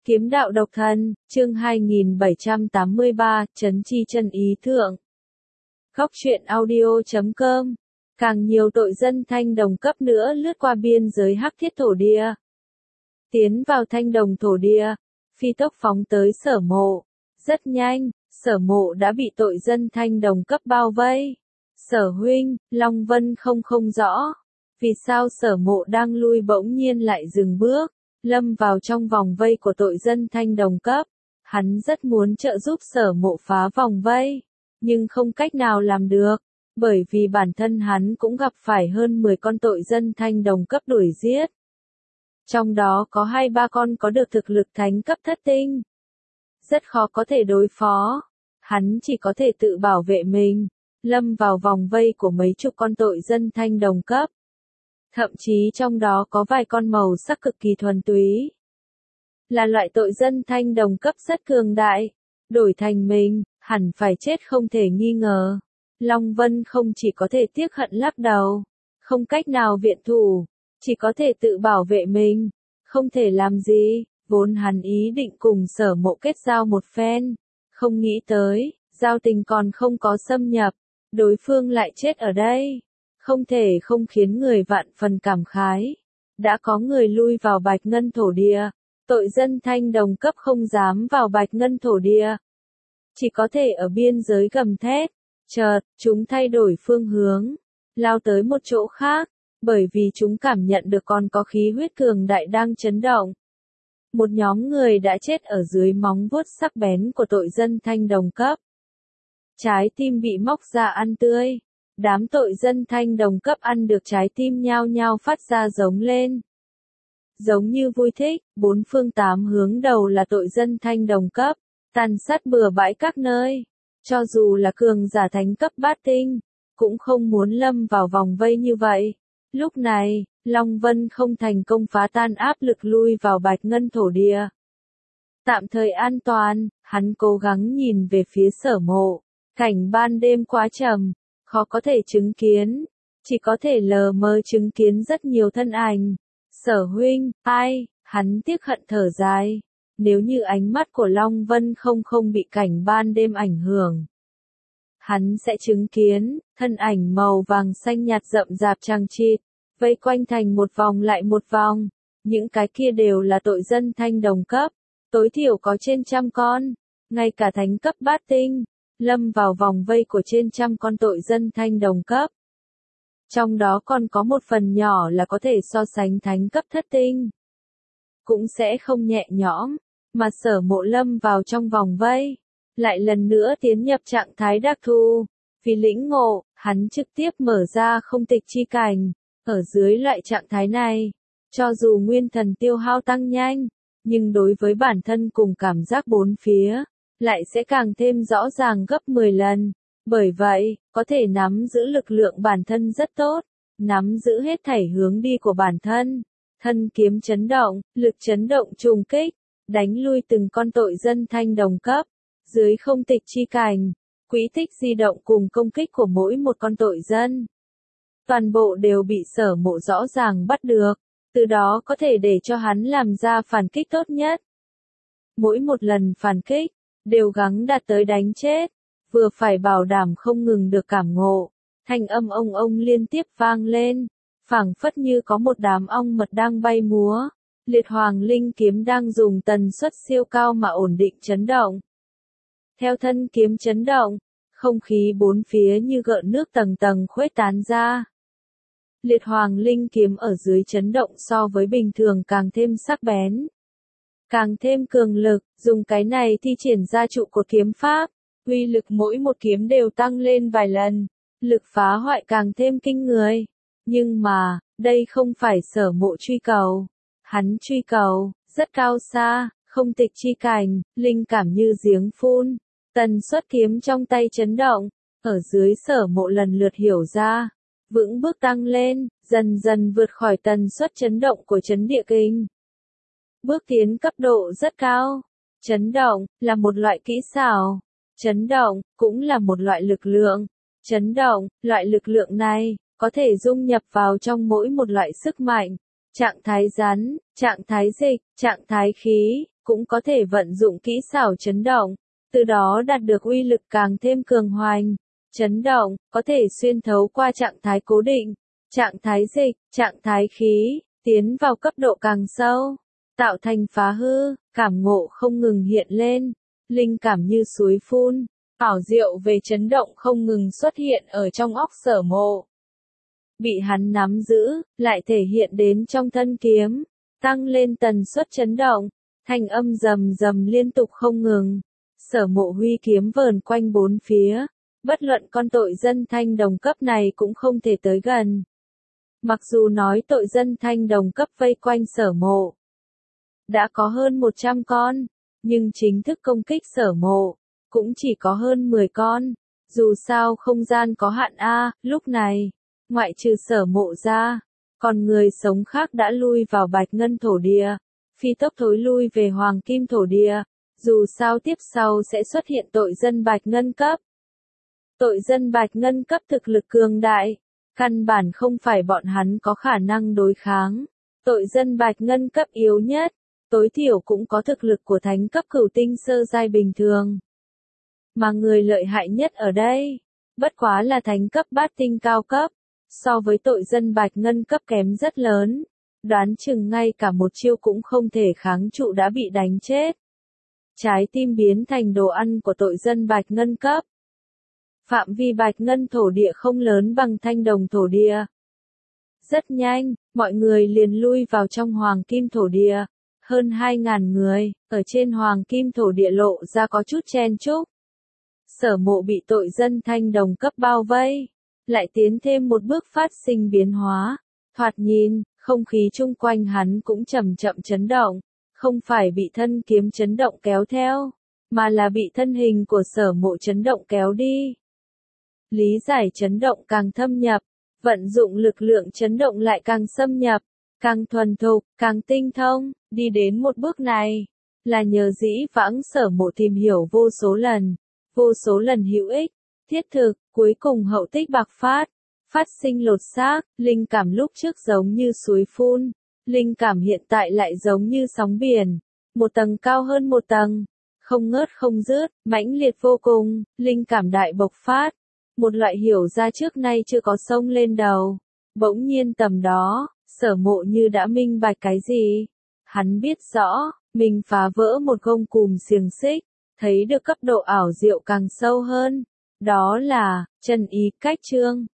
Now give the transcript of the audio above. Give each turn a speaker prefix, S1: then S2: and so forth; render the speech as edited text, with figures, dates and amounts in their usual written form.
S1: Kiếm đạo độc thân, chương 2783, Trấn chi chân ý thượng. Góc truyện audio.com. Càng nhiều tội dân Thanh Đồng cấp nữa lướt qua biên giới Hắc Thiết thổ địa. Tiến vào Thanh Đồng thổ địa, phi tốc phóng tới Sở Mộ. Rất nhanh, Sở Mộ đã bị tội dân Thanh Đồng cấp bao vây. Sở huynh, Long Vân không rõ. Vì sao Sở Mộ đang lui bỗng nhiên lại dừng bước, lâm vào trong vòng vây của tội dân Thanh Đồng cấp. Hắn rất muốn trợ giúp Sở Mộ phá vòng vây, nhưng không cách nào làm được, bởi vì bản thân hắn cũng gặp phải hơn 10 con tội dân Thanh Đồng cấp đuổi giết. Trong đó có 2-3 con có được thực lực thánh cấp thất tinh. Rất khó có thể đối phó, hắn chỉ có thể tự bảo vệ mình, lâm vào vòng vây của mấy chục con tội dân Thanh Đồng cấp. Thậm chí trong đó có vài con màu sắc cực kỳ thuần túy. Là loại tội dân Thanh Đồng cấp rất cường đại. Đổi thành mình, hẳn phải chết không thể nghi ngờ. Long Vân không chỉ có thể tiếc hận lắc đầu. Không cách nào viện thủ. Chỉ có thể tự bảo vệ mình. Không thể làm gì. Vốn hắn ý định cùng Sở Mộ kết giao một phen. Không nghĩ tới, giao tình còn không có xâm nhập. Đối phương lại chết ở đây. Không thể không khiến người vạn phần cảm khái. Đã có người lui vào Bạch Ngân thổ địa. Tội dân Thanh Đồng cấp không dám vào Bạch Ngân thổ địa. Chỉ có thể ở biên giới gầm thét. Chợt, chúng thay đổi phương hướng. Lao tới một chỗ khác. Bởi vì chúng cảm nhận được còn có khí huyết cường đại đang chấn động. Một nhóm người đã chết ở dưới móng vuốt sắc bén của tội dân Thanh Đồng cấp. Trái tim bị móc ra ăn tươi. Đám tội dân Thanh Đồng cấp ăn được trái tim nhao nhao phát ra giống lên. Giống như vui thích, bốn phương tám hướng đầu là tội dân Thanh Đồng cấp, tàn sát bừa bãi các nơi. Cho dù là cường giả thánh cấp bát tinh, cũng không muốn lâm vào vòng vây như vậy. Lúc này, Long Vân không thành công phá tan áp lực lui vào Bạch Ngân thổ địa. Tạm thời an toàn, hắn cố gắng nhìn về phía Sở Mộ. Cảnh ban đêm quá trầm, khó có thể chứng kiến, chỉ có thể lờ mờ chứng kiến rất nhiều thân ảnh. Sở huynh, ai, hắn tiếc hận thở dài. Nếu như ánh mắt của Long Vân không bị cảnh ban đêm ảnh hưởng, hắn sẽ chứng kiến, thân ảnh màu vàng xanh nhạt rậm rạp chằng chịt, vây quanh thành một vòng lại một vòng. Những cái kia đều là tội dân Thanh Đồng cấp, tối thiểu có trên 100 con, ngay cả thánh cấp bát tinh, lâm vào vòng vây của trên 100 con tội dân Thanh Đồng cấp. Trong đó còn có một phần nhỏ là có thể so sánh thánh cấp thất tinh. Cũng sẽ không nhẹ nhõm, mà Sở Mộ lâm vào trong vòng vây. Lại lần nữa tiến nhập trạng thái đặc thù. Vì lĩnh ngộ, hắn trực tiếp mở ra không tịch chi cảnh. Ở dưới loại trạng thái này, cho dù nguyên thần tiêu hao tăng nhanh, nhưng đối với bản thân cùng cảm giác bốn phía, lại sẽ càng thêm rõ ràng gấp 10 lần. Bởi vậy, có thể nắm giữ lực lượng bản thân rất tốt, nắm giữ hết thảy hướng đi của bản thân. Thân kiếm chấn động, lực chấn động trùng kích, đánh lui từng con tội dân Thanh Đồng cấp. Dưới không tịch chi cảnh, quỹ tích di động cùng công kích của mỗi một con tội dân. Toàn bộ đều bị Sở Mộ rõ ràng bắt được, từ đó có thể để cho hắn làm ra phản kích tốt nhất. Mỗi một lần phản kích, đều gắng đạt tới đánh chết. Vừa phải bảo đảm không ngừng được cảm ngộ, thanh âm ông liên tiếp vang lên, phảng phất như có một đám ong mật đang bay múa. Liệt Hoàng Linh kiếm đang dùng tần suất siêu cao mà ổn định chấn động. Theo thân kiếm chấn động, không khí bốn phía như gợn nước tầng tầng khuếch tán ra. Liệt Hoàng Linh kiếm ở dưới chấn động so với bình thường càng thêm sắc bén, càng thêm cường lực, dùng cái này thi triển ra trụ cột kiếm pháp. Uy lực mỗi một kiếm đều tăng lên vài lần, lực phá hoại càng thêm kinh người. Nhưng mà, đây không phải Sở Mộ truy cầu. Hắn truy cầu, rất cao xa, không tịch chi cảnh, linh cảm như giếng phun. Tần suất kiếm trong tay chấn động, ở dưới Sở Mộ lần lượt hiểu ra. Vững bước tăng lên, dần dần vượt khỏi tần suất chấn động của chấn địa kinh. Bước tiến cấp độ rất cao. Chấn động, là một loại kỹ xảo. Chấn động, cũng là một loại lực lượng. Chấn động, loại lực lượng này, có thể dung nhập vào trong mỗi một loại sức mạnh. Trạng thái rắn, trạng thái dịch, trạng thái khí, cũng có thể vận dụng kỹ xảo chấn động, từ đó đạt được uy lực càng thêm cường hoành. Chấn động, có thể xuyên thấu qua trạng thái cố định, trạng thái dịch, trạng thái khí, tiến vào cấp độ càng sâu, tạo thành phá hư, cảm ngộ không ngừng hiện lên, linh cảm như suối phun, ảo diệu về chấn động không ngừng xuất hiện ở trong óc Sở Mộ. Bị hắn nắm giữ, lại thể hiện đến trong thân kiếm, tăng lên tần suất chấn động, thanh âm rầm rầm liên tục không ngừng. Sở Mộ huy kiếm vờn quanh bốn phía, bất luận con tội dân thanh đồng cấp này cũng không thể tới gần. Mặc dù nói tội dân thanh đồng cấp vây quanh Sở Mộ đã có hơn 100 con, nhưng chính thức công kích Sở Mộ cũng chỉ có hơn 10 con. Dù sao không gian có hạn lúc này, ngoại trừ Sở Mộ ra, còn người sống khác đã lui vào Bạch Ngân thổ địa, phi tốc thối lui về Hoàng Kim thổ địa. Dù sao tiếp sau sẽ xuất hiện tội dân Bạch Ngân cấp. Tội dân Bạch Ngân cấp thực lực cường đại, căn bản không phải bọn hắn có khả năng đối kháng. Tội dân Bạch Ngân cấp yếu nhất, tối thiểu cũng có thực lực của thánh cấp cửu tinh sơ giai bình thường. Mà người lợi hại nhất ở đây, bất quá là thánh cấp bát tinh cao cấp, so với tội dân Bạch Ngân cấp kém rất lớn, đoán chừng ngay cả một chiêu cũng không thể kháng trụ đã bị đánh chết. Trái tim biến thành đồ ăn của tội dân Bạch Ngân cấp. Phạm vi Bạch Ngân thổ địa không lớn bằng thanh đồng thổ địa. Rất nhanh, mọi người liền lui vào trong Hoàng Kim thổ địa. Hơn 2.000 người, ở trên Hoàng Kim thổ địa lộ ra có chút chen chúc. Sở Mộ bị tội dân thanh đồng cấp bao vây, lại tiến thêm một bước phát sinh biến hóa. Thoạt nhìn, không khí chung quanh hắn cũng chậm chậm chấn động, không phải bị thân kiếm chấn động kéo theo, mà là bị thân hình của Sở Mộ chấn động kéo đi. Lý giải chấn động càng thâm nhập, vận dụng lực lượng chấn động lại càng xâm nhập, càng thuần thục, càng tinh thông. Đi đến một bước này, là nhờ dĩ vãng Sở Mộ tìm hiểu vô số lần hữu ích, thiết thực, cuối cùng hậu tích bạc phát sinh lột xác. Linh cảm lúc trước giống như suối phun, linh cảm hiện tại lại giống như sóng biển, một tầng cao hơn một tầng, không ngớt không dứt, mãnh liệt vô cùng. Linh cảm đại bộc phát, một loại hiểu ra trước nay chưa có xông lên đầu. Bỗng nhiên tầm đó, Sở Mộ như đã minh bạch cái gì. Hắn biết rõ, mình phá vỡ một gông cùm xiềng xích, thấy được cấp độ ảo diệu càng sâu hơn. Đó là, chân ý cách trương.